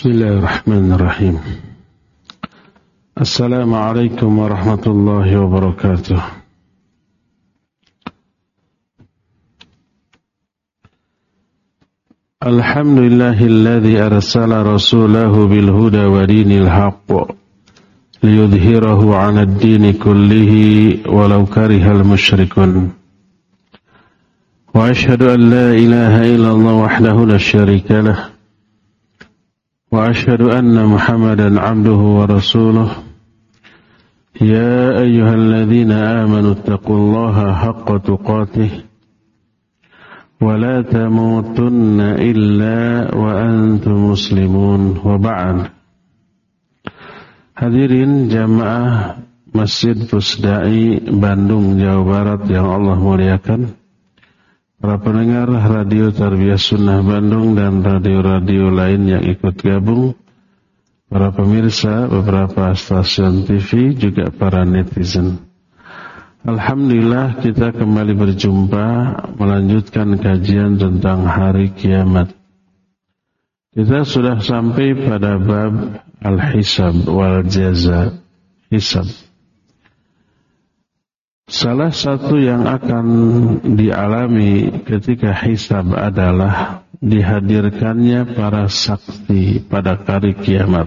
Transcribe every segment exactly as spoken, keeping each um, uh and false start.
Bismillahirrahmanirrahim. Assalamualaikum warahmatullahi wabarakatuh. Alhamdulillahilladzi arsala rasulahu bil huda wa dinil haqq liyudhhirahu 'alad dini kullihi walau karihal musyrikun. Wa asyhadu an la ilaha illallah wahdahu la syarika lah. Wa asyhadu anna Muhammadan 'abduhu wa rasuluh. Ya ayyuhalladzina amanu taqullaha haqqa tuqatih wa la tamutunna illa wa antum muslimun. Wa ba'd. Hadirin jamaah Masjid Pusdai Bandung, Jawa Barat yang Allah muliakan, para pendengar Radio Tarbiyah Sunnah Bandung dan radio-radio lain yang ikut gabung, para pemirsa beberapa stasiun T V, juga para netizen. Alhamdulillah kita kembali berjumpa melanjutkan kajian tentang hari kiamat. Kita sudah sampai pada bab al-hisab wal jaza, hisab. Salah satu yang akan dialami ketika hisab adalah dihadirkannya para saksi pada hari kiamat.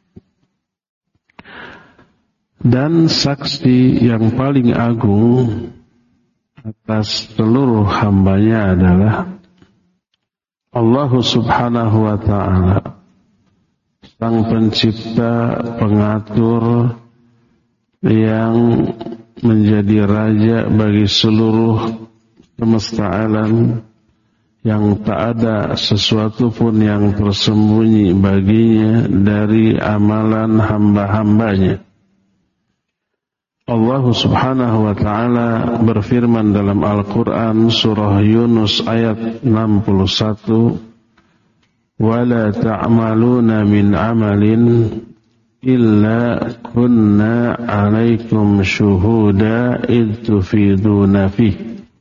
Dan saksi yang paling agung atas seluruh hambanya adalah Allah subhanahu wa ta'ala, Sang pencipta, pengatur, yang menjadi raja bagi seluruh semesta alam, yang tak ada sesuatu pun yang tersembunyi baginya dari amalan hamba-hambanya. Allah subhanahu wa ta'ala berfirman dalam Al-Quran surah Yunus ayat enam puluh satu, وَلَا تَعْمَلُونَ مِنْ عَمَلٍ إِلَّا كُنَّا عَلَيْكُمْ شُهُودًا إِذْ تُفِيضُونَ فِيهِ.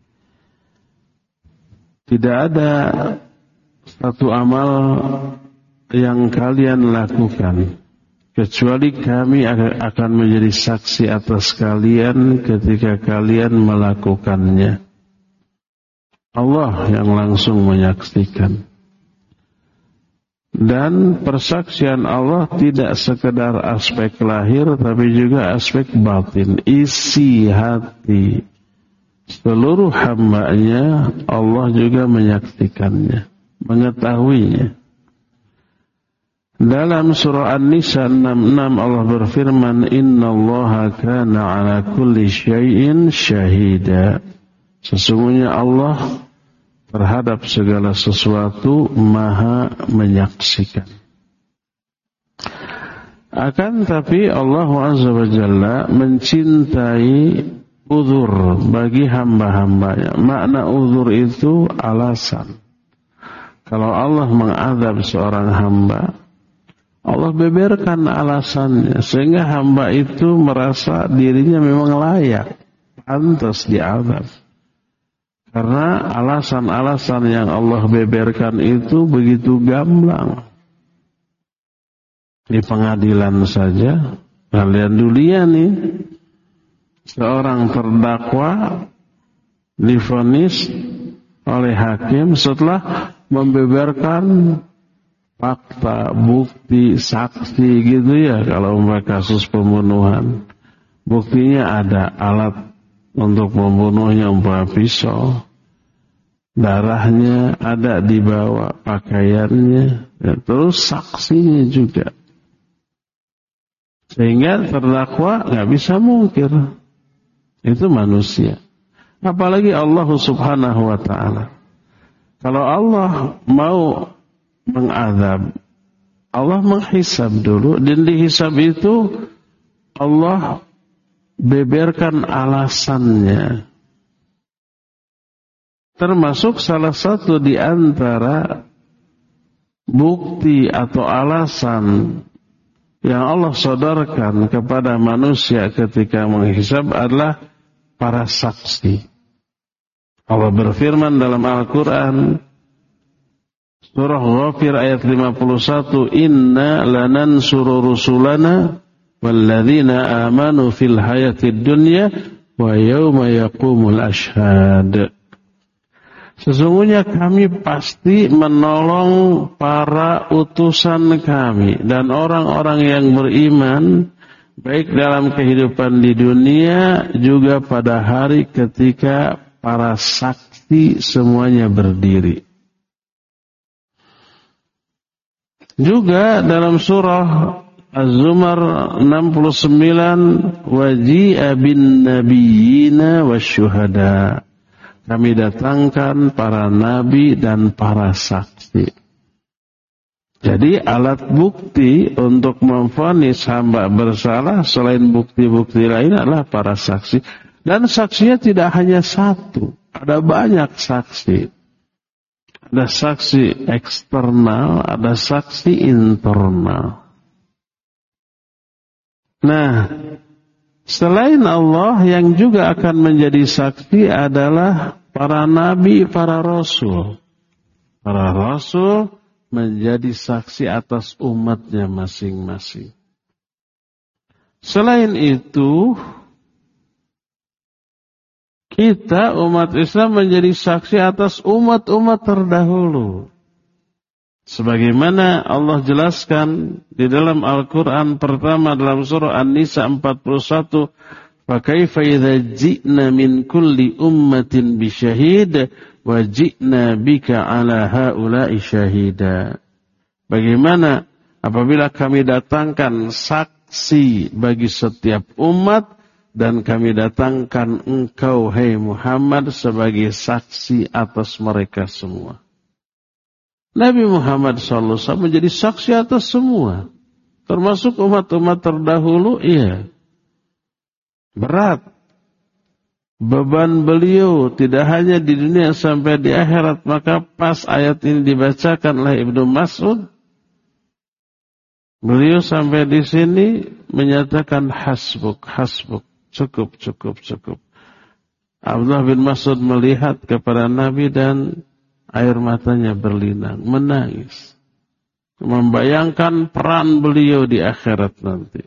Tidak ada satu amal yang kalian lakukan kecuali kami akan menjadi saksi atas kalian ketika kalian melakukannya. Allah yang langsung menyaksikan. Dan persaksian Allah tidak sekedar aspek lahir, tapi juga aspek batin, isi hati seluruh hambanya. Allah juga menyaksikannya, mengetahuinya. Dalam surah An-Nisa enam puluh enam Allah berfirman, Innallaha kana ala kulli syai'in syahida. Sesungguhnya Allah terhadap segala sesuatu maha menyaksikan. Akan tapi Allah Azza wa Jalla mencintai uzur bagi hamba-hambanya. Makna uzur itu alasan. Kalau Allah mengadab seorang hamba, Allah beberkan alasannya sehingga hamba itu merasa dirinya memang layak, pantas diadab. Karena alasan-alasan yang Allah beberkan itu begitu gamblang. Di pengadilan saja, kalian dulia nih, seorang terdakwa divonis oleh hakim setelah membeberkan fakta, bukti, saksi gitu ya. Kalau umpamanya kasus pembunuhan, buktinya ada alat untuk membunuhnya, umpamanya pisau, darahnya ada di bawah pakaiannya, ya, terus saksinya juga, sehingga terdakwa nggak bisa mungkir. Itu manusia, apalagi Allah subhanahu wa ta'ala. Kalau Allah mau mengadab, Allah menghisab dulu, dan dihisab itu Allah beberkan alasannya. Termasuk salah satu di antara bukti atau alasan yang Allah sodorkan kepada manusia ketika menghisab adalah para saksi. Allah berfirman dalam Al-Quran, Surah Ghafir ayat lima puluh satu, Inna lanansuru rusulana walladzina amanu fil hayatid dunya wa yawma yaqumul ashhad. Sesungguhnya kami pasti menolong para utusan kami dan orang-orang yang beriman baik dalam kehidupan di dunia juga pada hari ketika para saksi semuanya berdiri. Juga dalam surah Az-Zumar enam puluh sembilan, waji'a bin nabiyina wasyuhada. Kami datangkan para nabi dan para saksi. Jadi alat bukti untuk memvonis hamba bersalah selain bukti-bukti lain adalah para saksi. Dan saksinya tidak hanya satu, ada banyak saksi. Ada saksi eksternal, ada saksi internal. Nah, selain Allah yang juga akan menjadi saksi adalah para nabi, para rasul. Para rasul menjadi saksi atas umatnya masing-masing. Selain itu, kita umat Islam menjadi saksi atas umat-umat terdahulu. Sebagaimana Allah jelaskan di dalam Al-Quran pertama dalam surah An-Nisa empat puluh satu, فَكَيْفَ إِذَا جِئْنَا مِنْ كُلِّ أُمَّةٍ بِشَهِيدٍ وَجِئْنَا بِكَ عَلَى هَؤُلَاءِ شَهِيدًا. Bagaimana apabila kami datangkan saksi bagi setiap umat dan kami datangkan engkau, hai Muhammad, sebagai saksi atas mereka semua. Nabi Muhammad shallallahu alaihi wasallam menjadi saksi atas semua. Termasuk umat-umat terdahulu, iya. Berat. Beban beliau tidak hanya di dunia sampai di akhirat. Maka pas ayat ini dibacakan oleh Ibnu Mas'ud, beliau sampai di sini menyatakan hasbuk, hasbuk. Cukup, cukup, cukup. Abdullah bin Mas'ud melihat kepada Nabi dan air matanya berlinang, menangis. Membayangkan peran beliau di akhirat nanti.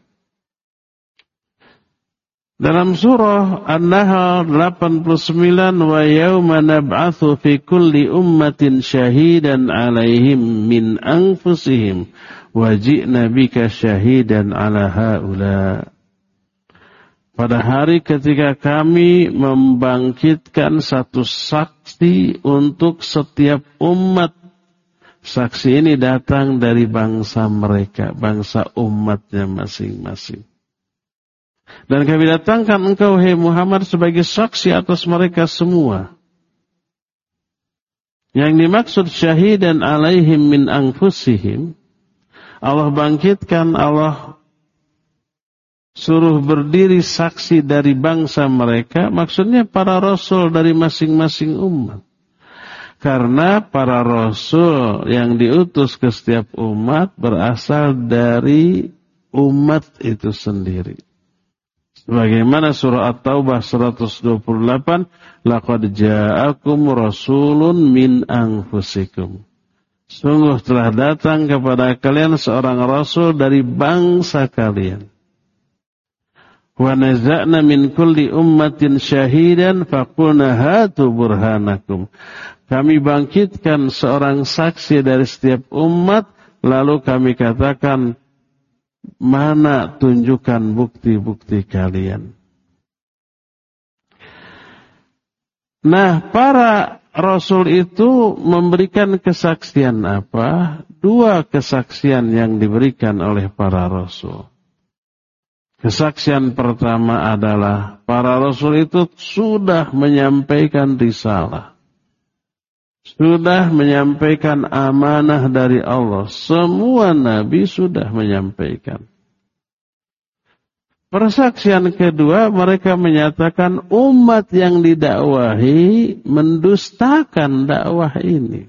Dalam surah An-Nahl delapan puluh sembilan, wa yawma nab'atsu fi kulli ummatin syahidan 'alaihim min anfusihim wa ji'na bika syahidan 'ala haula. Pada hari ketika kami membangkitkan satu saksi untuk setiap umat. Saksi ini datang dari bangsa mereka, bangsa umatnya masing-masing. Dan kami datangkan engkau, hai Muhammad, sebagai saksi atas mereka semua. Yang dimaksud syahidan alaihim min anfusihim, Allah bangkitkan, Allah suruh berdiri saksi dari bangsa mereka, maksudnya para rasul dari masing-masing umat. Karena para rasul yang diutus ke setiap umat berasal dari umat itu sendiri. Sebagaimana surah At-Taubah seratus dua puluh delapan, laqad ja'akum rasulun min anfusikum. Sungguh telah datang kepada kalian seorang rasul dari bangsa kalian. Wa naza'na min kulli ummatin syahidan faqulna hatu burhanakum. Kami bangkitkan seorang saksi dari setiap umat, lalu kami katakan, mana tunjukkan bukti-bukti kalian. Nah, para rasul itu memberikan kesaksian apa? Dua kesaksian yang diberikan oleh para rasul. Kesaksian pertama adalah para rasul itu sudah menyampaikan risalah. Sudah menyampaikan amanah dari Allah. Semua nabi sudah menyampaikan. Persaksian kedua, mereka menyatakan umat yang didakwahi mendustakan dakwah ini.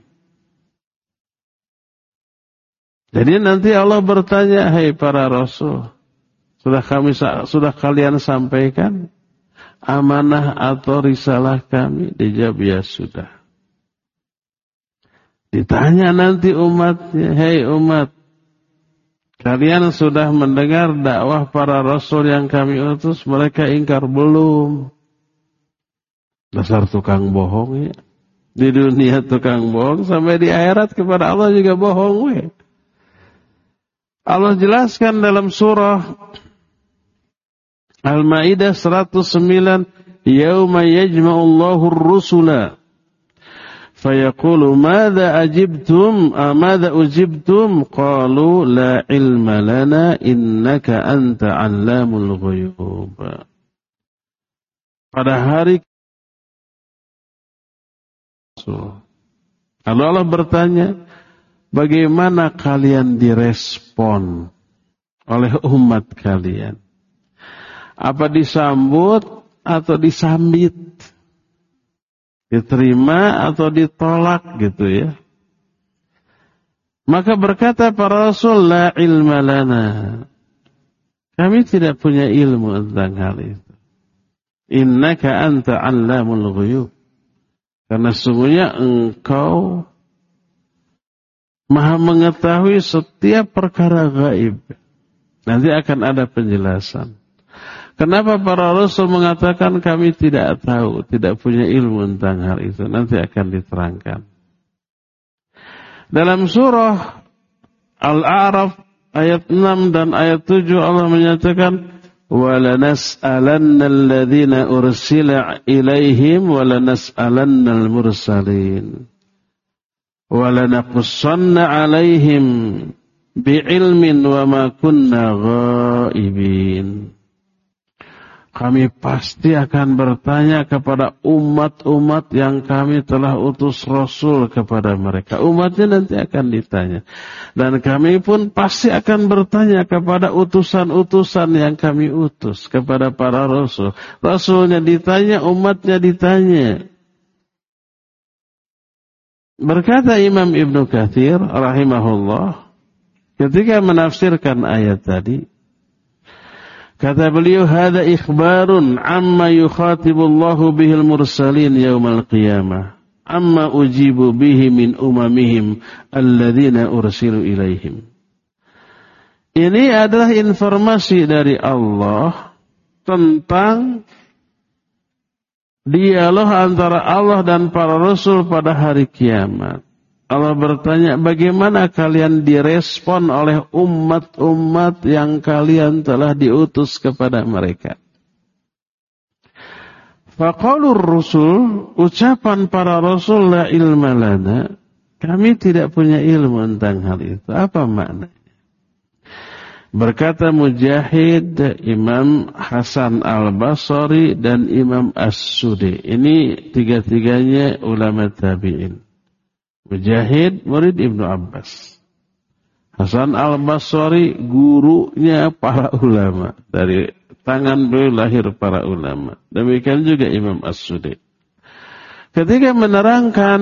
Jadi nanti Allah bertanya, hai para rasul, Sudah kami sudah kalian sampaikan amanah atau risalah kami? Dijawab ya sudah. Ditanya nanti umatnya, hei umat, kalian sudah mendengar dakwah para rasul yang kami utus, mereka ingkar belum? Dasar tukang bohong ya. Di dunia tukang bohong, sampai di akhirat kepada Allah juga bohong we. Allah jelaskan dalam surah Al-Maidah seratus sembilan, Yauma yajma'ullahu ar-rusula fayaqulu madza ajibtum amadza ujibtum qalu la ilma lana innaka anta 'allamul ghuyub. Pada hari lalu Allah bertanya, bagaimana kalian direspon oleh umat kalian? Apa disambut atau disambit? Diterima atau ditolak gitu ya. Maka berkata para rasul, la ilma lana. Kami tidak punya ilmu tentang hal itu. Innaka anta 'allamul ghuyub. Karena sesungguhnya engkau maha mengetahui setiap perkara gaib. Nanti akan ada penjelasan. Kenapa para rasul mengatakan kami tidak tahu, tidak punya ilmu tentang hal itu? Nanti akan diterangkan. Dalam surah Al-A'raf ayat enam dan ayat tujuh Allah menyatakan, وَلَنَسْأَلَنَّ الَّذِينَ أُرْسِلَ إِلَيْهِمْ وَلَنَسْأَلَنَّ الْمُرْسَلِينَ وَلَنَقُصَّنَّ عَلَيْهِمْ بِعِلْمٍ وَمَا كُنَّا غَائِبِينَ. Kami pasti akan bertanya kepada umat-umat yang kami telah utus Rasul kepada mereka. Umatnya nanti akan ditanya. Dan kami pun pasti akan bertanya kepada utusan-utusan yang kami utus kepada para Rasul. Rasulnya ditanya, umatnya ditanya. Berkata Imam Ibnu Katsir rahimahullah, ketika menafsirkan ayat tadi, kata beliau, hada ikhbarun amma yukhatibullahu bihil mursalin yaumal qiyamah, amma ujibu bihi min umamihim alladzina ursilu ilaihim. Ini adalah informasi dari Allah tentang dialog antara Allah dan para rasul pada hari kiamat. Allah bertanya, bagaimana kalian direspon oleh umat-umat yang kalian telah diutus kepada mereka? Faqalur rusul, ucapan para rasul, la ilma lana, kami tidak punya ilmu tentang hal itu. Apa maknanya? Berkata Mujahid, Imam Hasan al-Basri dan Imam As-Sudi. Ini tiga-tiganya ulama tabi'in. Mujahid murid Ibnu Abbas. Hasan al-Basri gurunya para ulama. Dari tangan beliau lahir para ulama. Demikian juga Imam As-Sudi. Ketika menerangkan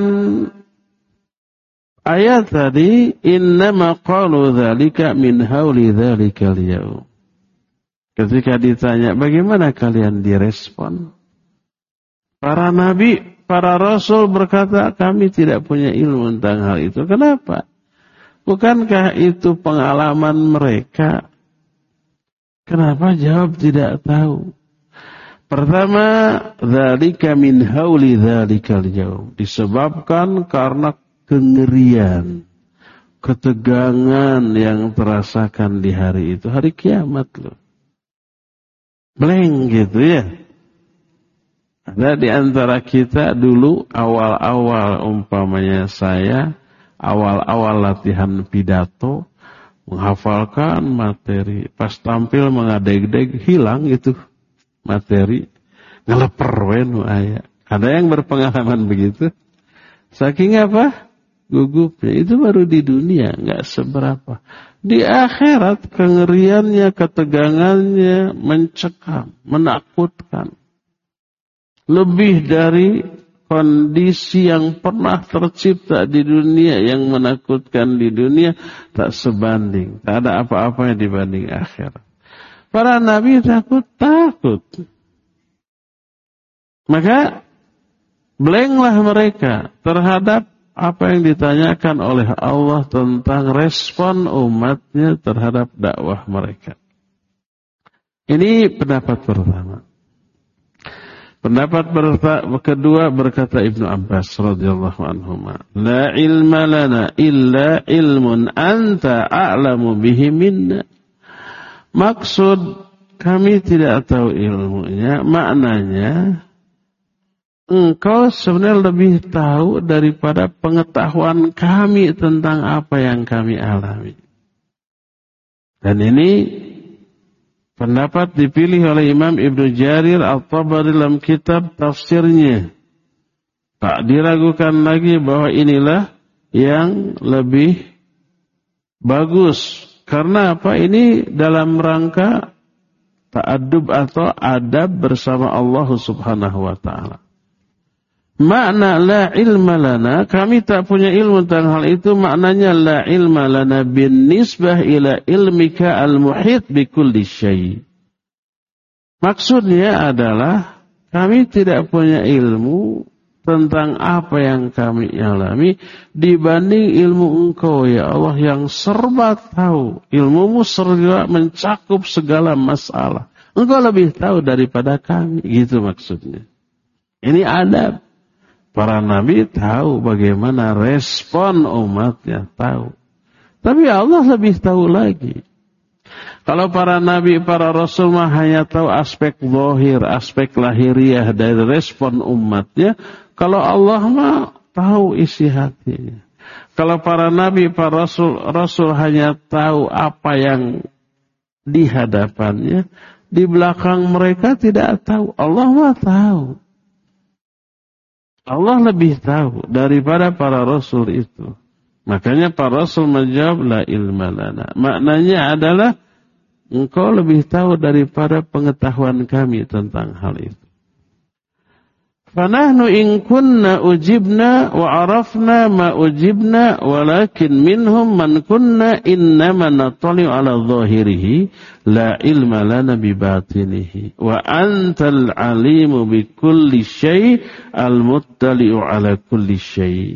ayat tadi, innama qalu dzalika min hauli dzalikal yaum. Ketika ditanya, bagaimana kalian direspon? Para nabi, para rasul berkata, kami tidak punya ilmu tentang hal itu. Kenapa? Bukankah itu pengalaman mereka? Kenapa jawab tidak tahu? Pertama, dzalika min hauli dzalikal yaum. Disebabkan karena kengerian, ketegangan yang terasakan di hari itu. Hari kiamat loh. Blank gitu ya. Ada di antara kita dulu awal-awal umpamanya saya, awal-awal latihan pidato, menghafalkan materi. Pas tampil mengadeg-deg, hilang itu materi. Ngeleper wenu ayat. Ada yang berpengalaman begitu? Saking apa? Gugupnya. Itu baru di dunia, nggak seberapa. Di akhirat kengeriannya, ketegangannya mencekam, menakutkan. Lebih dari kondisi yang pernah tercipta di dunia, yang menakutkan di dunia, tak sebanding. Tak ada apa-apa yang dibanding akhirat. Para nabi takut, takut. Maka blanklah mereka terhadap apa yang ditanyakan oleh Allah tentang respon umatnya terhadap dakwah mereka. Ini pendapat pertama. Pendapat kedua berkata Ibnu Abbas radhiyallahu anhuma, la ilma lana illa ilmun anta a'lamu bihi minna. Maksud kami tidak tahu ilmunya, maknanya engkau sebenarnya lebih tahu daripada pengetahuan kami tentang apa yang kami alami. Dan ini pendapat dipilih oleh Imam Ibnu Jarir At-Tabari dalam kitab tafsirnya. Tak diragukan lagi bahwa inilah yang lebih bagus. Karena apa? Ini dalam rangka ta'addub atau adab bersama Allah Subhanahu wa ta'ala. Makna la ilma lana, kami tak punya ilmu tentang hal itu, maknanya la ilma lana bin nisbah ila ilmika al-muhit bi kulli syai'. Maksudnya adalah kami tidak punya ilmu tentang apa yang kami alami dibanding ilmu engkau ya Allah yang serba tahu. Ilmumu serba mencakup segala masalah. Engkau lebih tahu daripada kami, gitu maksudnya. Ini adab. Para nabi tahu bagaimana respon umatnya, tahu. Tapi Allah lebih tahu lagi. Kalau para nabi, para rasul mah hanya tahu aspek zahir, aspek lahiriah dari respon umatnya. Kalau Allah mah tahu isi hatinya. Kalau para nabi, para rasul, rasul hanya tahu apa yang di hadapannya, di belakang mereka tidak tahu. Allah mah tahu. Allah lebih tahu daripada para rasul itu. Makanya para rasul menjawab la ilma lana. Maknanya adalah engkau lebih tahu daripada pengetahuan kami tentang hal itu. Fanahnu in kunna ujibna wa arafna ma ujibna walakin minhum man kunna innama natali'u ala zahirihi la ilma lana bi batinihi wa antal alimu bi kulli syai' al muttali'u ala kulli syai'.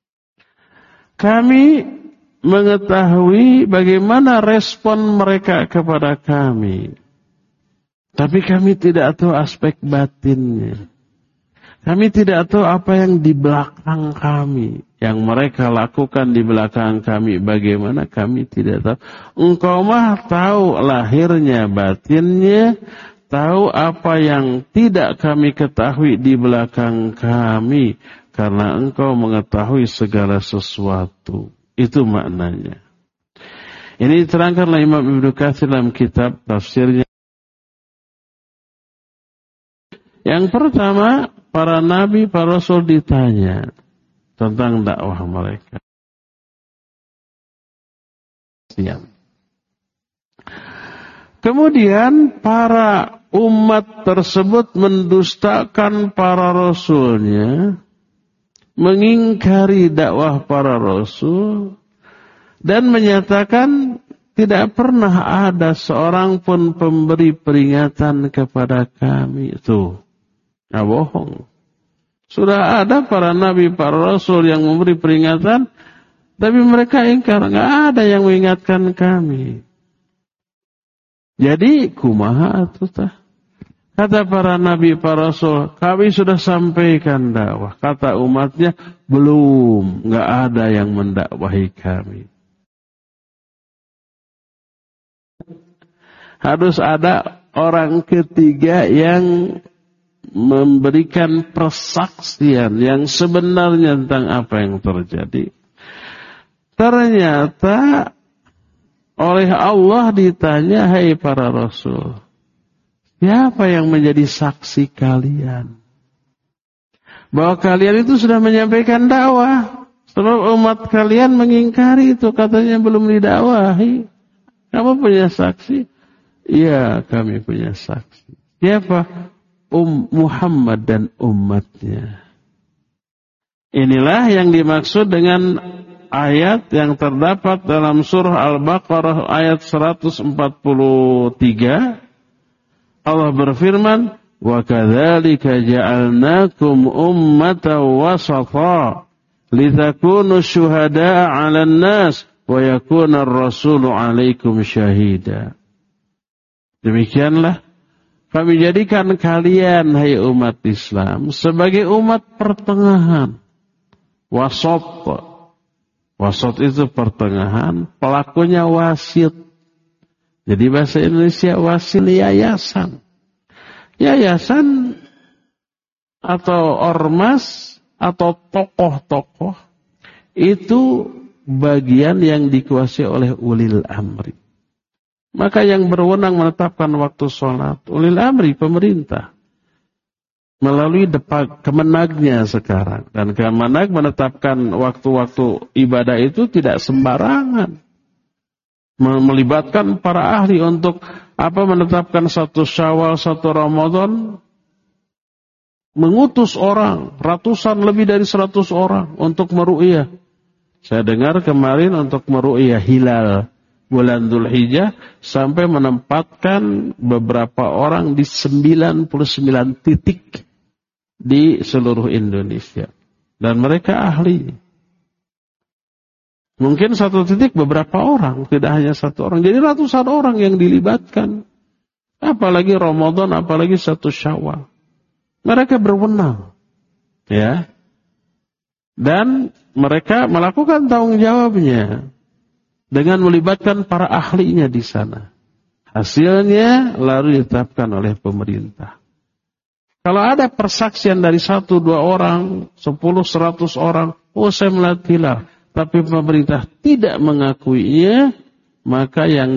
Kami mengetahui bagaimana respon mereka kepada kami, tapi kami tidak tahu aspek batinnya. Kami tidak tahu apa yang di belakang kami, yang mereka lakukan di belakang kami, bagaimana kami tidak tahu. Engkau mah tahu lahirnya, batinnya, tahu apa yang tidak kami ketahui di belakang kami, karena engkau mengetahui segala sesuatu. Itu maknanya. Ini diterangkan oleh Imam Ibnu Katsir dalam kitab tafsirnya. Yang pertama, para nabi, para rasul ditanya tentang dakwah mereka. Kemudian para umat tersebut mendustakan para rasulnya, mengingkari dakwah para rasul, dan menyatakan tidak pernah ada seorang pun pemberi peringatan kepada kami. Itu nah, bohong. Sudah ada para nabi, para rasul yang memberi peringatan, tapi mereka ingkar, nggak ada yang mengingatkan kami. Jadi kumaha atuh tah? Kata para nabi, para rasul, kami sudah sampaikan dakwah. Kata umatnya, belum, nggak ada yang mendakwahi kami. Harus ada orang ketiga yang memberikan persaksian yang sebenarnya tentang apa yang terjadi. Ternyata oleh Allah ditanya, hai para rasul, siapa yang menjadi saksi kalian? Bahwa kalian itu sudah menyampaikan dakwah. Sebab umat kalian mengingkari itu, katanya belum didakwahi. Kamu punya saksi? Iya, kami punya saksi. Siapa? Um Muhammad dan umatnya. Inilah yang dimaksud dengan ayat yang terdapat dalam surah Al-Baqarah ayat seratus empat puluh tiga. Allah berfirman, "Wa kadzalika ja'alnakum ummatan wasata litakunu syuhada'a 'alan nas wa yakuna ar-rasulu 'alaikum syahida. Demikianlah kami jadikan kalian, hai umat Islam, sebagai umat pertengahan. Wasat. Wasat itu pertengahan, pelakunya wasit. Jadi bahasa Indonesia wasil yayasan. Yayasan atau ormas atau tokoh-tokoh itu bagian yang dikuasai oleh ulil amri. Maka yang berwenang menetapkan waktu sholat ulil amri, pemerintah. Melalui depak kemenagnya sekarang. Dan kemenag menetapkan waktu-waktu ibadah itu tidak sembarangan. Melibatkan para ahli untuk apa menetapkan satu Syawal, satu Ramadan. Mengutus orang, ratusan lebih dari seratus orang untuk meru'iyah. Saya dengar kemarin untuk meru'iyah hilal bulan Dzulhijjah sampai menempatkan beberapa orang di sembilan puluh sembilan titik di seluruh Indonesia. Dan mereka ahli. Mungkin satu titik beberapa orang, tidak hanya satu orang. Jadi ratusan orang yang dilibatkan. Apalagi Ramadan, apalagi satu Syawal. Mereka berwenang. Ya. Dan mereka melakukan tanggung jawabnya dengan melibatkan para ahlinya di sana. Hasilnya lalu ditetapkan oleh pemerintah. Kalau ada persaksian dari satu, dua orang, sepuluh, seratus orang, oh saya melihat hilal, tapi pemerintah tidak mengakuinya, maka yang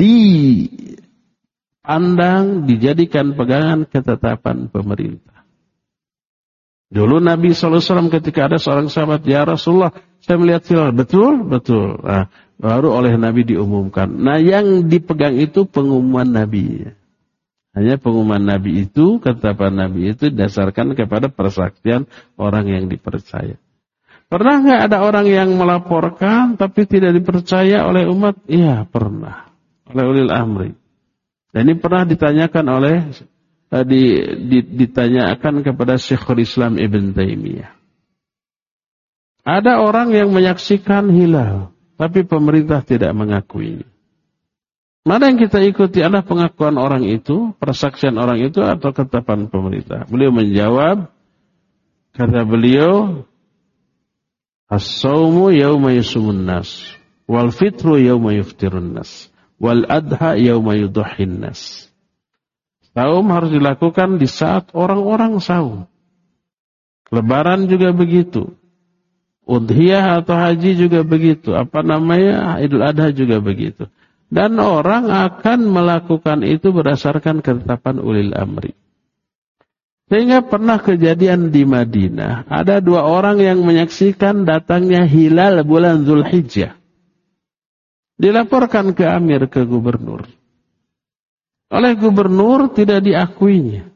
dipandang, dijadikan pegangan ketetapan pemerintah. Dulu Nabi shallallahu alaihi wasallam ketika ada seorang sahabat, ya Rasulullah, saya melihat hilal, betul? Betul. Nah, baru oleh Nabi diumumkan. Nah, yang dipegang itu pengumuman Nabi. Hanya pengumuman Nabi itu, ketetapan Nabi itu didasarkan kepada persaksian orang yang dipercaya. Pernah nggak ada orang yang melaporkan tapi tidak dipercaya oleh umat? Iya, pernah. Oleh ulil amri. Dan ini pernah ditanyakan oleh di, di, ditanyakan kepada Syekhul Islam Ibn Taimiyah. Ada orang yang menyaksikan hilal, tapi pemerintah tidak mengakuinya. Mana yang kita ikuti adalah pengakuan orang itu, persaksian orang itu, atau ketetapan pemerintah? Beliau menjawab, kata beliau, as-sawmu yawma yusumun nas, wal fitru yawma yuftirun nas, wal adha yawma yudhuhin nas. Saum harus dilakukan di saat orang-orang saum. Lebaran juga begitu. Udhiyah atau haji juga begitu. Apa namanya? Idul Adha juga begitu. Dan orang akan melakukan itu berdasarkan ketetapan ulil amri. Sehingga pernah kejadian di Madinah. Ada dua orang yang menyaksikan datangnya hilal bulan Dzulhijjah. Dilaporkan ke amir, ke gubernur. Oleh gubernur tidak diakuinya.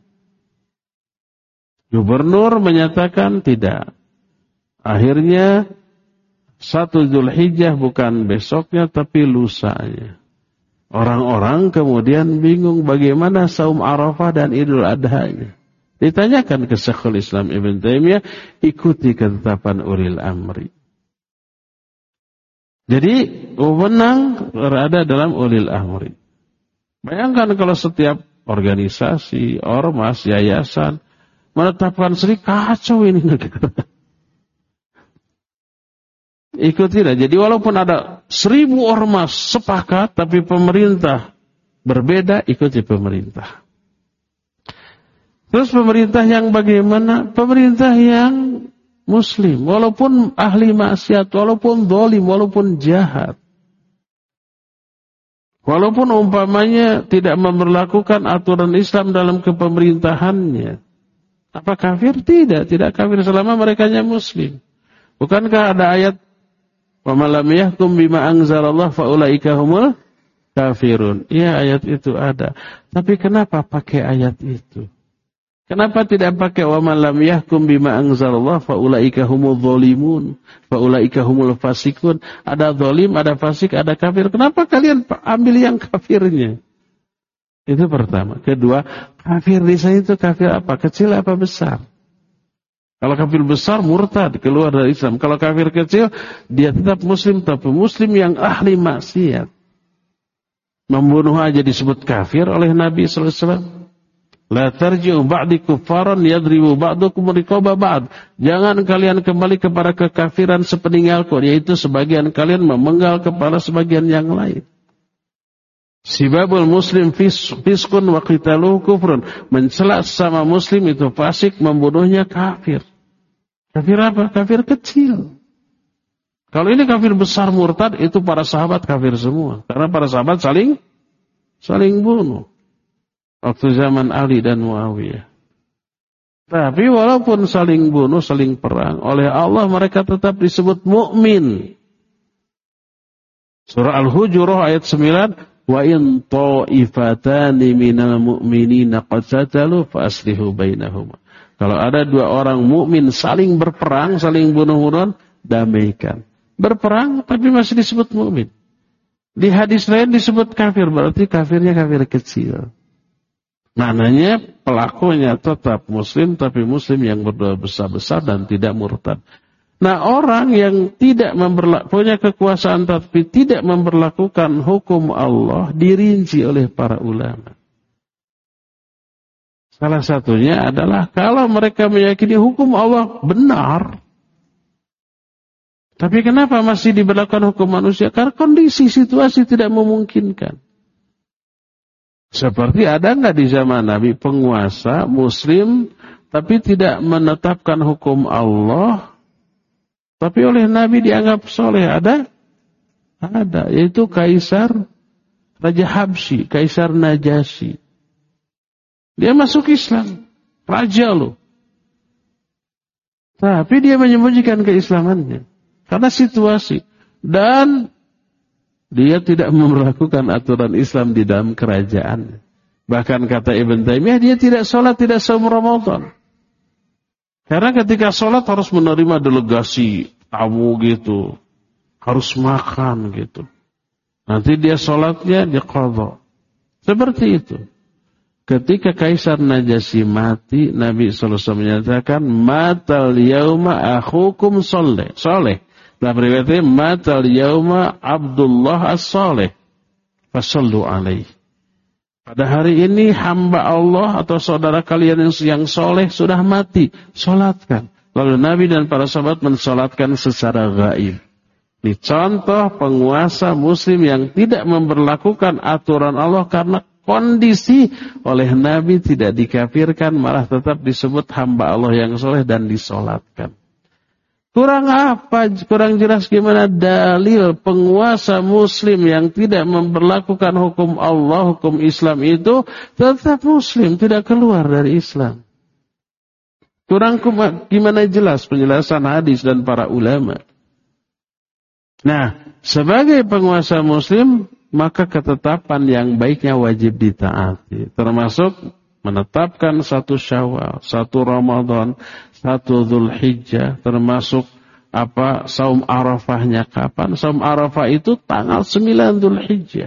Gubernur menyatakan tidak. Akhirnya satu Dzulhijjah bukan besoknya tapi lusanya. Orang-orang kemudian bingung bagaimana saum Arafah dan Idul Adha-nya. Ditanyakan ke Syekhul Islam Ibn Taimiyah, ikuti ketetapan ulil amri. Jadi wewenang berada dalam ulil amri. Bayangkan kalau setiap organisasi, ormas, yayasan menetapkan sendiri, kacau ini negara. Ikutilah. Jadi walaupun ada seribu ormas sepakat, tapi pemerintah berbeda, ikuti pemerintah. Terus pemerintah yang bagaimana? Pemerintah yang muslim, walaupun ahli maksiat, walaupun zalim, walaupun jahat. Walaupun umpamanya tidak memberlakukan aturan Islam dalam kepemerintahannya. Apa kafir? Tidak, tidak kafir selama merekanya muslim. Bukankah ada ayat wa man lam yahkum bima anzalallah fa ulaika humul kafirun. Iya, ayat itu ada. Tapi kenapa pakai ayat itu? Kenapa tidak pakai wa man lam yahkum bima anzalallah fa ulaika humul zalimun, fa ulaika humul fasikun? Ada zalim, ada fasik, ada kafir. Kenapa kalian ambil yang kafirnya? Itu pertama. Kedua, kafir di sana itu kafir apa? Kecil apa besar? Kalau kafir besar murtad, keluar dari Islam. Kalau kafir kecil, dia tetap muslim, tapi muslim yang ahli maksiat. Membunuh aja disebut kafir oleh Nabi sallallahu alaihi wasallam. La tarji'u ba'di kuffaran yadribu ba'dukum riqaba ba'd. Jangan kalian kembali kepada kekafiran sepeninggalku, yaitu sebagian kalian memenggal kepala sebagian yang lain. Sibabul muslim fis, fiskun wa qitaluhu kufrun. Mencela sama muslim itu fasik, membunuhnya kafir. Kafir apa? Kafir kecil. Kalau ini kafir besar murtad, itu para sahabat kafir semua. Karena para sahabat saling saling bunuh. Waktu zaman Ali dan Muawiyah. Tapi walaupun saling bunuh, saling perang, oleh Allah mereka tetap disebut mukmin. Surah Al-Hujurat ayat sembilan, wa in ta'ifatani minal mu'minina qatatalu fa aslihu bainahuma. Kalau ada dua orang mukmin saling berperang, saling bunuh-bunuhan, damaikan. Berperang tapi masih disebut mukmin. Di hadis lain disebut kafir, berarti kafirnya kafir kecil. Maknanya pelakunya tetap muslim, tapi muslim yang berdoa besar-besar dan tidak murtad. Nah, orang yang tidak memperlakukan, punya kekuasaan tapi tidak memperlakukan hukum Allah dirinci oleh para ulama. Salah satunya adalah kalau mereka meyakini hukum Allah benar, tapi kenapa masih diberlakukan hukum manusia? Karena kondisi situasi tidak memungkinkan. Seperti ada nggak di zaman Nabi penguasa Muslim tapi tidak menetapkan hukum Allah, tapi oleh Nabi dianggap soleh? Ada? Ada, yaitu Kaisar Raja Habsyi, Kaisar Najasyi. Dia masuk Islam, raja loh. Tapi dia menyembunyikan keislamannya karena situasi, dan dia tidak memperlakukan aturan Islam di dalam kerajaan. Bahkan kata Ibn Taimiyah, dia tidak sholat, tidak saum Ramadan. Karena ketika sholat harus menerima delegasi tamu gitu, harus makan gitu. Nanti dia sholatnya diqadha. Seperti itu. Ketika Kaisar Najasyi mati, Nabi sallallahu alaihi wasallam menyatakan, matal yauma akhukum soleh. Soleh. Dalam riwayatnya, matal yauma Abdullah as-Saleh. Fasallu alaih. Pada hari ini hamba Allah atau saudara kalian yang, yang soleh sudah mati. Solatkan. Lalu Nabi dan para sahabat mensolatkan secara gaib. Ini contoh penguasa muslim yang tidak memberlakukan aturan Allah karena kondisi, oleh Nabi tidak dikafirkan, malah tetap disebut hamba Allah yang soleh dan disolatkan. Kurang apa? Kurang jelas gimana dalil penguasa muslim yang tidak memberlakukan hukum Allah, hukum Islam itu tetap muslim, tidak keluar dari Islam. Kurang gimana jelas penjelasan hadis dan para ulama. Nah, sebagai penguasa muslim, maka ketetapan yang baiknya wajib ditaati. Termasuk menetapkan satu Syawal, satu Ramadan, satu Dzulhijjah, termasuk apa saum Arafahnya kapan? Saum Arafah itu tanggal sembilan Dzulhijjah.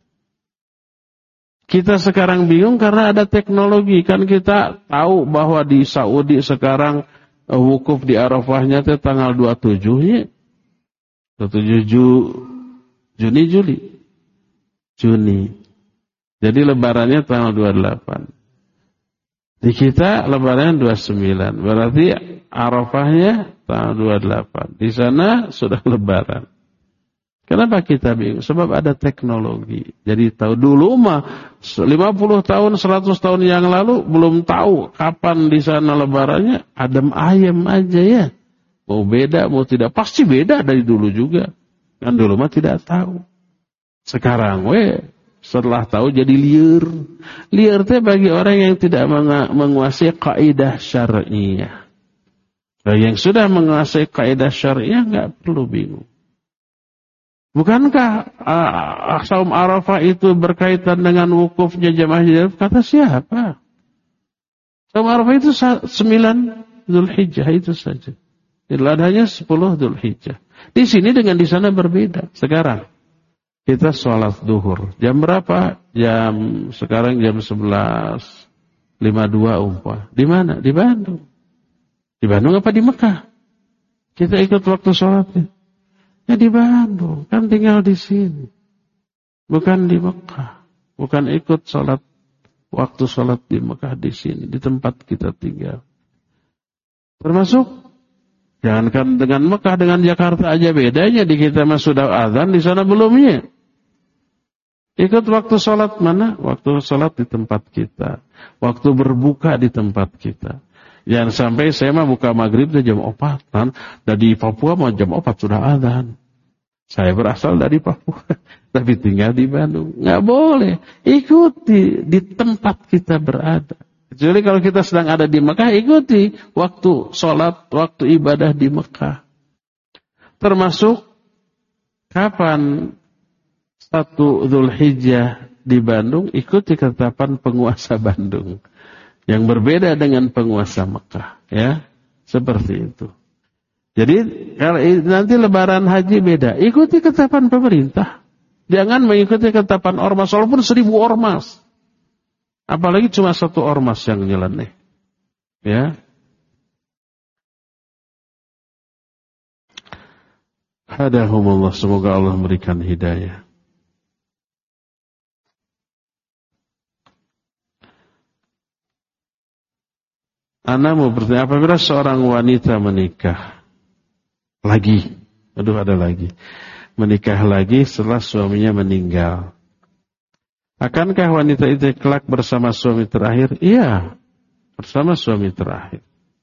Kita sekarang bingung karena ada teknologi. Kan kita tahu bahwa di Saudi sekarang uh, wukuf di Arafahnya itu tanggal dua puluh tujuh-nya. dua puluh tujuh Juni, Juli. Juni. Jadi lebarannya tanggal dua puluh delapan. Di kita lebarannya dua puluh sembilan. Berarti Arafahnya tanggal dua puluh delapan. Di sana sudah lebaran. Kenapa kita bingung? Sebab ada teknologi. Jadi tahu dulu mah lima puluh tahun, seratus tahun yang lalu belum tahu kapan di sana lebarannya, adem ayem aja ya. Mau beda, mau tidak, pasti beda dari dulu juga. Kan dulu mah tidak tahu. Sekarang we setelah tahu jadi liar. Liar itu bagi orang yang tidak menguasai kaidah syar'iyah. Bagi yang sudah menguasai kaidah syar'iyah enggak perlu bingung. Bukankah uh, saum Arafah itu berkaitan dengan wukufnya jamaah haji? Kata siapa? Saum Arafah itu sembilan Dzulhijjah itu saja. Idul Adhanya sepuluh Dzulhijjah. Di sini dengan di sana berbeda. Sekarang kita sholat duhur. Jam berapa? Jam sekarang jam sebelas lima puluh dua umpah. Di mana? Di Bandung. Di Bandung apa di Mekah? Kita ikut waktu sholatnya. Ya di Bandung, kan tinggal di sini. Bukan di Mekah. Bukan ikut sholat, waktu sholat di Mekah di sini, di tempat kita tinggal. Termasuk, jangankan dengan Mekah, dengan Jakarta aja bedanya. Di kita mah sudah azan, di sana belumnya. Ikut waktu sholat mana? Waktu sholat di tempat kita. Waktu berbuka di tempat kita. Jangan sampai saya mah buka maghrib udah jam empat kan. Dari Papua mau jam empat sudah azan. Saya berasal dari Papua. Tapi tinggal di Bandung. Nggak boleh. Ikuti di tempat kita berada. Kecuali kalau kita sedang ada di Mekah, ikuti waktu sholat, waktu ibadah di Mekah. Termasuk kapan satu Dzulhijjah di Bandung, ikuti ketetapan penguasa Bandung. Yang berbeda dengan penguasa Mekah, ya, seperti itu. Jadi kalau nanti Lebaran Haji beda, ikuti ketetapan pemerintah, jangan mengikuti ketetapan ormas, walaupun seribu ormas, apalagi cuma satu ormas yang nyeleneh, ya. Hadahumullah, semoga Allah memberikan hidayah. Ana mau bertanya, apabila seorang wanita menikah lagi, aduh ada lagi, menikah lagi setelah suaminya meninggal, akankah wanita itu kelak bersama suami terakhir? Iya, bersama suami terakhir.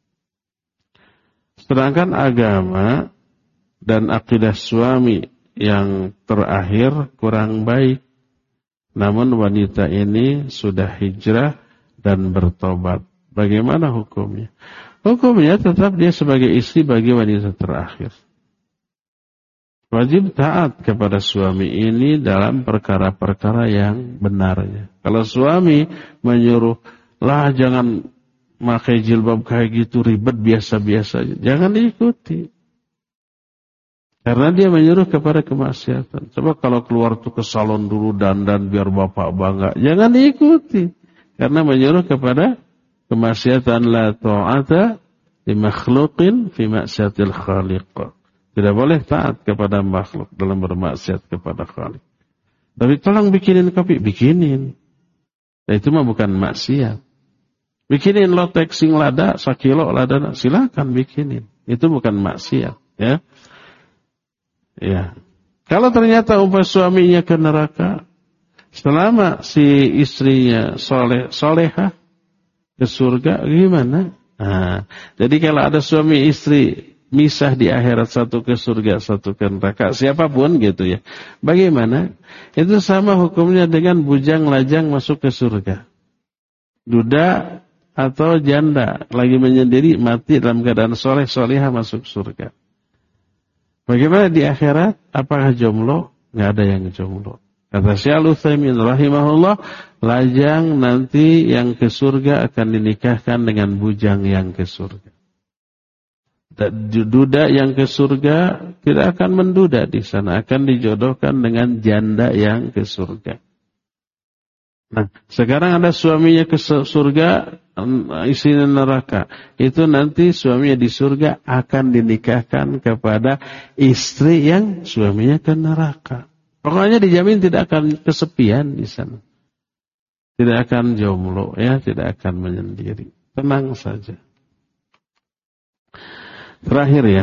Sedangkan agama dan akidah suami yang terakhir kurang baik, namun wanita ini sudah hijrah dan bertobat. Bagaimana hukumnya? Hukumnya tetap dia sebagai istri bagi wanita terakhir. Wajib taat kepada suami ini dalam perkara-perkara yang benarnya. Kalau suami menyuruh, lah jangan pakai jilbab kayak gitu, ribet biasa-biasa aja, jangan diikuti. Karena dia menyuruh kepada kemaksiatan. Coba kalau keluar tuh ke salon dulu dandan biar bapak bangga, jangan diikuti. Karena menyuruh kepada kemaksiatan. La ta'ata li makhluqin fi maksiatil khaliq. Tidak boleh taat kepada makhluk dalam bermaksiat kepada Khaliq. Tapi tolong bikinin kopi, bikinin. Nah, itu mah bukan maksiat. Bikinin lotek sing lada, sakilo lada, silakan bikinin. Itu bukan maksiat, ya. Ya. Kalau ternyata umpah suaminya ke neraka, selama si istrinya soleh, solehah, ke surga, gimana? Nah, jadi kalau ada suami istri misah di akhirat, satu ke surga, satu ke neraka, siapapun gitu ya. Bagaimana? Itu sama hukumnya dengan bujang lajang masuk ke surga. Duda atau janda lagi menyendiri mati dalam keadaan soleh solehah masuk surga. Bagaimana di akhirat? Apakah jomblo? Nggak ada yang jomblo. Kata Syekh Al-Utsaimin rahimahullah, lajang nanti yang ke surga akan dinikahkan dengan bujang yang ke surga. Duda yang ke surga tidak akan menduda di sana, akan dijodohkan dengan janda yang ke surga. Nah, sekarang ada suaminya ke surga, istrinya neraka. Itu nanti suaminya di surga akan dinikahkan kepada istri yang suaminya ke neraka. Pokoknya dijamin tidak akan kesepian di sana. Tidak akan jomblo, ya, tidak akan menyendiri. Tenang saja. Terakhir ya.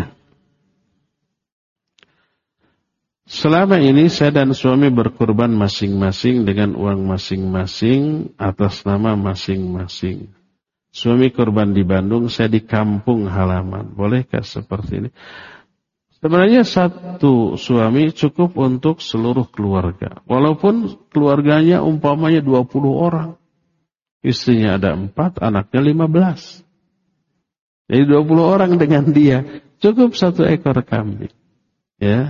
Selama ini saya dan suami berkurban masing-masing dengan uang masing-masing atas nama masing-masing. Suami kurban di Bandung, saya di kampung halaman. Bolehkah seperti ini? Sebenarnya satu suami cukup untuk seluruh keluarga. Walaupun keluarganya umpamanya dua puluh orang. Istrinya ada empat, anaknya lima belas. Jadi dua puluh orang dengan dia. Cukup satu ekor kambing. Ya.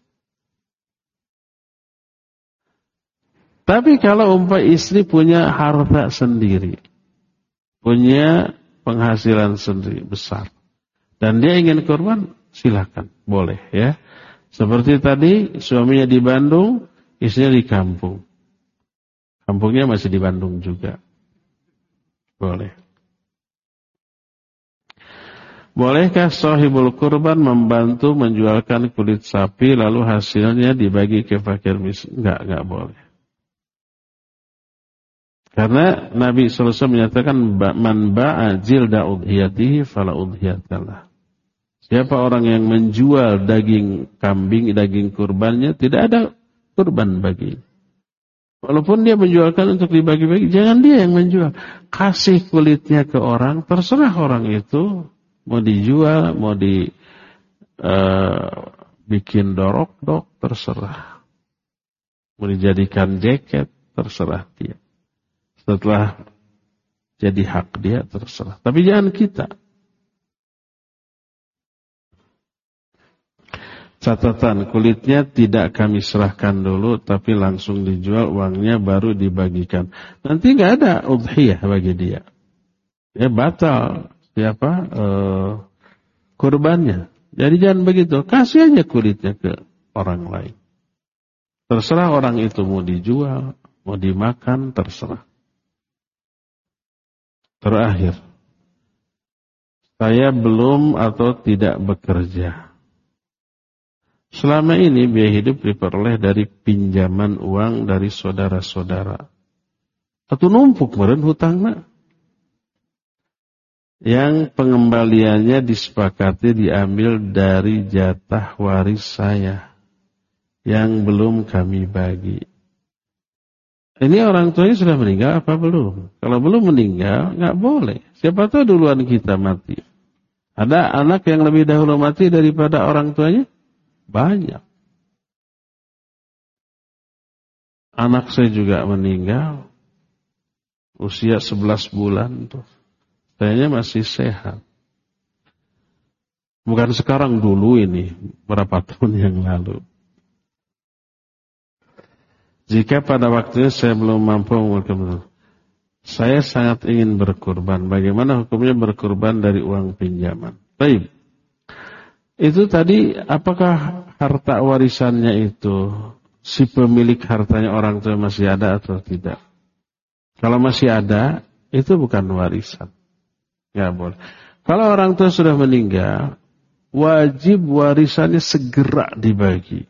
Tapi kalau umpah istri punya harta sendiri. Punya penghasilan sendiri besar. Dan dia ingin kurban, silakan, boleh ya. Seperti tadi suaminya di Bandung, istrinya di kampung. Kampungnya masih di Bandung juga. Boleh. Bolehkah sahibul kurban membantu menjualkan kulit sapi lalu hasilnya dibagi ke fakir miskin? Enggak, enggak boleh. Karena Nabi sallallahu alaihi wasallam menyatakan man ba'a jilda udhiyatihi fala udhiyatalah. Siapa orang yang menjual daging kambing, daging kurbannya, tidak ada kurban bagi. Walaupun dia menjualkan untuk dibagi-bagi, jangan dia yang menjual. Kasih kulitnya ke orang, terserah orang itu. Mau dijual, mau dibikin uh, dorok-dok, terserah. Mau dijadikan jaket, terserah dia. Setelah jadi hak dia, terserah. Tapi jangan kita. Catatan, kulitnya tidak kami serahkan dulu, tapi langsung dijual, uangnya baru dibagikan. Nanti nggak ada udhiyah bagi dia. Ya batal. Siapa uh, kurbannya. Jadi jangan begitu. Kasih aja kulitnya ke orang lain. Terserah orang itu mau dijual, mau dimakan, terserah. Terakhir. Saya belum atau tidak bekerja. Selama ini biaya hidup diperoleh dari pinjaman uang dari saudara-saudara. Atau numpuk meren hutangnya. Yang pengembaliannya disepakati diambil dari jatah waris saya yang belum kami bagi. Ini orang tuanya sudah meninggal apa belum? Kalau belum meninggal, nggak boleh. Siapa tahu duluan kita mati. Ada anak yang lebih dahulu mati daripada orang tuanya? Banyak. Anak saya juga meninggal usia sebelas bulan tuh. Kayaknya masih sehat. Bukan sekarang, dulu ini, berapa tahun yang lalu. Jika pada waktunya saya belum mampu mengumpulkan, saya sangat ingin berkurban. Bagaimana hukumnya berkurban dari uang pinjaman? Baik. Itu tadi, apakah harta warisannya itu, si pemilik hartanya orang tua masih ada atau tidak? Kalau masih ada, itu bukan warisan. Nggak boleh. Kalau orang tua sudah meninggal, wajib warisannya segera dibagi.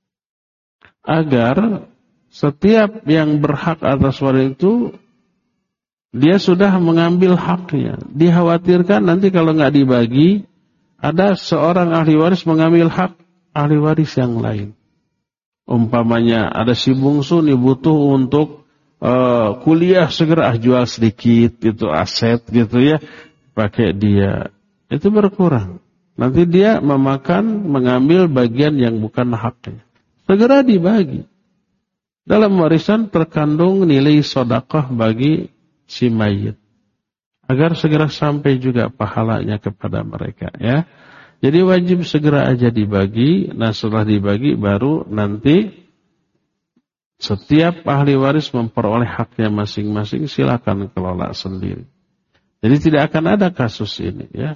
Agar setiap yang berhak atas warisan itu, dia sudah mengambil haknya. Dikhawatirkan nanti kalau nggak dibagi, ada seorang ahli waris mengambil hak ahli waris yang lain. Umpamanya ada si bungsu nih butuh untuk uh, kuliah segera, ah, jual sedikit gitu, aset gitu ya. Pakai dia, itu berkurang. Nanti dia memakan, mengambil bagian yang bukan haknya. Segera dibagi. Dalam warisan terkandung nilai sedekah bagi si mayit. Agar segera sampai juga pahalanya kepada mereka. Ya. Jadi wajib segera aja dibagi. Nah setelah dibagi baru nanti setiap ahli waris memperoleh haknya masing-masing. Silakan kelola sendiri. Jadi tidak akan ada kasus ini, ya.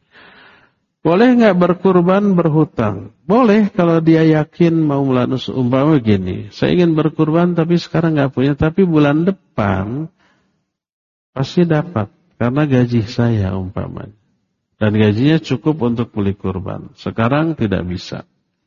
Boleh nggak berkurban berhutang? Boleh kalau dia yakin mau melanus, umpama begini. Saya ingin berkurban tapi sekarang nggak punya, tapi bulan depan pasti dapat karena gaji saya umpamanya. Dan gajinya cukup untuk beli kurban. Sekarang tidak bisa.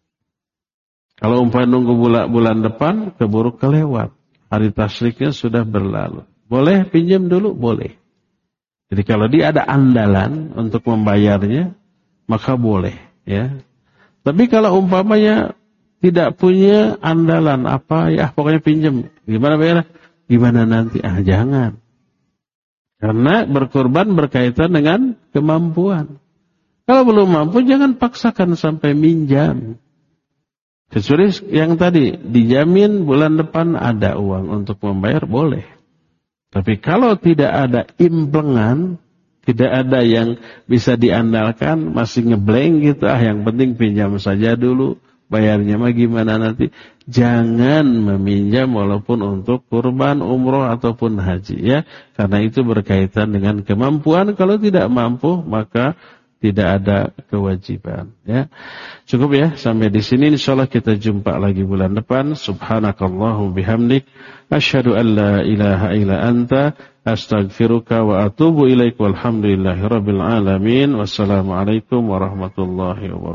Kalau umpamanya nunggu bulan, bulan depan keburu kelewat. Hari tasriknya sudah berlalu. Boleh pinjam dulu? Boleh. Jadi kalau dia ada andalan untuk membayarnya, maka boleh, ya. Tapi kalau umpamanya tidak punya andalan apa, ya pokoknya pinjam. Gimana bayar? Gimana nanti? Ah, jangan. Karena berkorban berkaitan dengan kemampuan. Kalau belum mampu, jangan paksakan sampai minjam. Kecuali yang tadi, dijamin bulan depan ada uang untuk membayar, boleh. Tapi kalau tidak ada implengan, tidak ada yang bisa diandalkan, masih ngeblank gitu, ah yang penting pinjam saja dulu, bayarnya mah gimana nanti. Jangan meminjam walaupun untuk kurban, umroh ataupun haji, ya. Karena itu berkaitan dengan kemampuan. Kalau tidak mampu, maka tidak ada kewajiban. Ya, cukup ya sampai di sini. Insyaallah kita jumpa lagi bulan depan. Subhanakallahu bihamdik, asyhadu an la ilaha illa anta, astaghfiruka wa atubu ilaik. Walhamdulillahirabbil alamin. Wassalamualaikum warahmatullahi wabarakatuh.